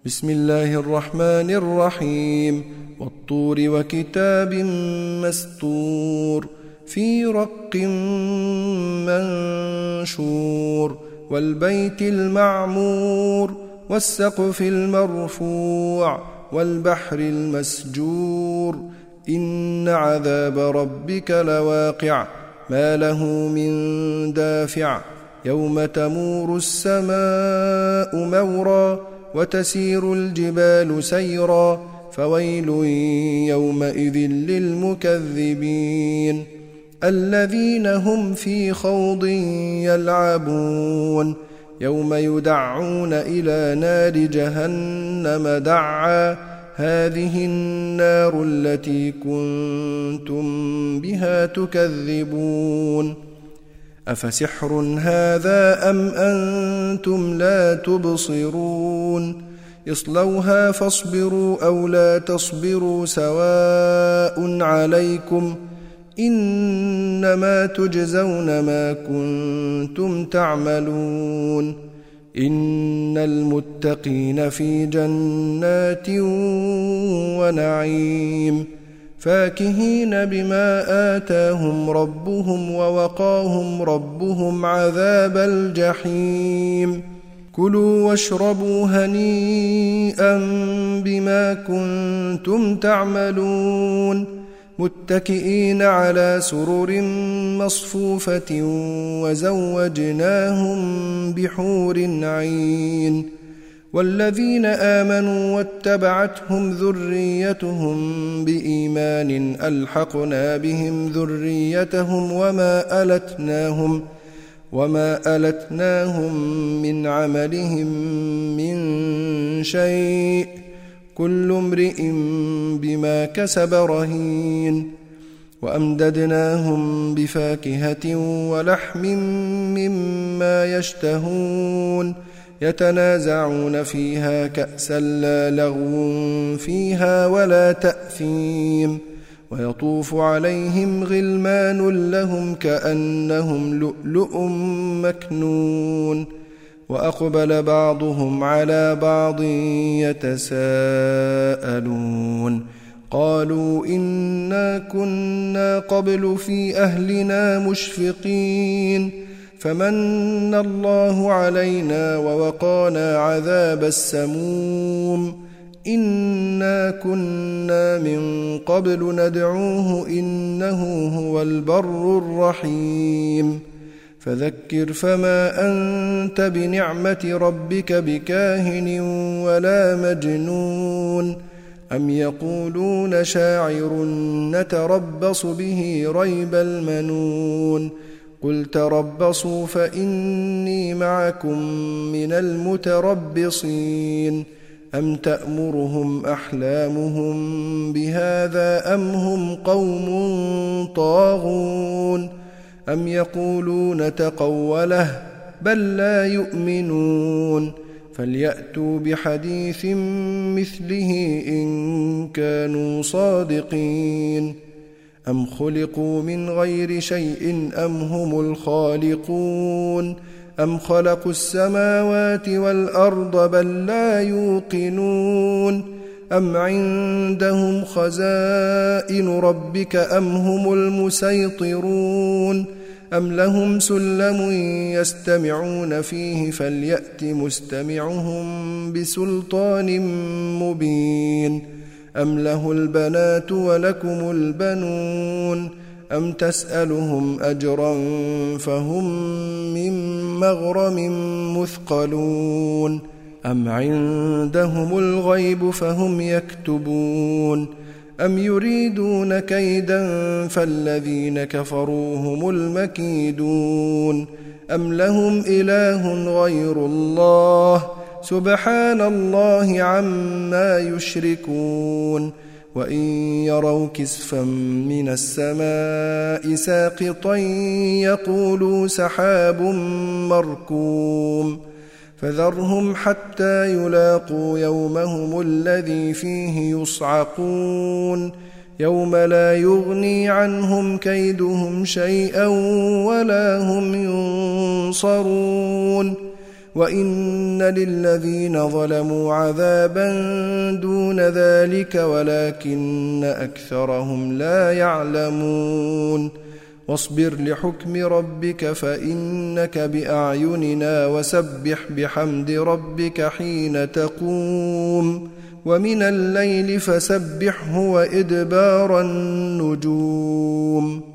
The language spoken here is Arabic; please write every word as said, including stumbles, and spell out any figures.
بسم الله الرحمن الرحيم والطور وكتاب مسطور في رق منشور والبيت المعمور والسقف المرفوع والبحر المسجور إن عذاب ربك لواقع ما له من دافع يوم تمور السماء مورا وتسير الجبال سيرا فويل يومئذ للمكذبين الذين هم في خوض يلعبون يوم يدعون إلى نار جهنم دعا هذه النار التي كنتم بها تكذبون أفسحر هذا أم أنتم لا تبصرون اصلوها فاصبروا أو لا تصبروا سواء عليكم إنما تجزون ما كنتم تعملون إن المتقين في جنات ونعيم فاكهين بما آتاهم ربهم ووقاهم ربهم عذاب الجحيم كلوا واشربوا هنيئا بما كنتم تعملون متكئين على سرر مصفوفة وزوجناهم بحور عين والذين آمنوا واتبعتهم ذريتهم بإيمان ألحقنا بهم ذريتهم وما ألتناهم وما ألتناهم من عملهم من شيء كل امرئ بما كسب رهين وأمددناهم بفاكهة ولحم مما يشتهون يتنازعون فيها كأسا لا لغو فيها ولا تأثيم ويطوف عليهم غلمان لهم كأنهم لؤلؤ مكنون وأقبل بعضهم على بعض يتساءلون قالوا إنا كنا قبل في أهلنا مشفقين فمن الله علينا ووقانا عذاب السموم إنا كنا من قبل ندعوه إنه هو البر الرحيم فذكر فما أنت بنعمة ربك بكاهن ولا مجنون أم يقولون شاعر نتربص به ريب المنون قل تربصوا فإني معكم من المتربصين أم تأمرهم أحلامهم بهذا أم هم قوم طاغون أم يقولون تقوله بل لا يؤمنون فليأتوا بحديث مثله إن كانوا صادقين أم خلقوا من غير شيء أم هم الخالقون أم خلقوا السماوات والأرض بل لا يوقنون أم عندهم خزائن ربك أم هم المسيطرون أم لهم سلم يستمعون فيه فليأت مستمعهم بسلطان مبين أم له البنات ولكم البنون أم تسألهم أجرا فهم من مغرم مثقلون أم عندهم الغيب فهم يكتبون أم يريدون كيدا فالذين كفروا هم المكيدون أم لهم إله غير الله سبحان الله عما يشركون وإن يروا كسفا من السماء ساقطا يقولوا سحاب مركوم فذرهم حتى يلاقوا يومهم الذي فيه يصعقون يوم لا يغني عنهم كيدهم شيئا ولا هم ينصرون وإن للذين ظلموا عذابا دون ذلك ولكن أكثرهم لا يعلمون واصبر لحكم ربك فإنك بأعيننا وسبح بحمد ربك حين تقوم ومن الليل فسبحه وإدبار النجوم